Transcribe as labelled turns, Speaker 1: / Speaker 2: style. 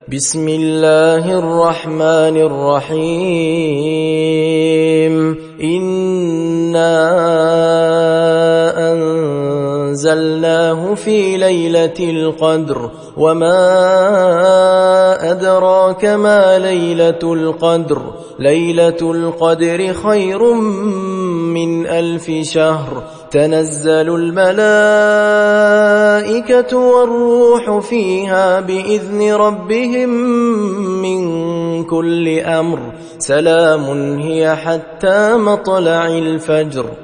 Speaker 1: بسم الله الرحمن الرحيم إنا أنزلناه في ليلة القدر وما أدراك ما ليلة القدر ليلة القدر خير من 1000 شهر تنزل الملائكة والروح فيها بإذن ربهم من كل أمر سلام هي حتى مطلع الفجر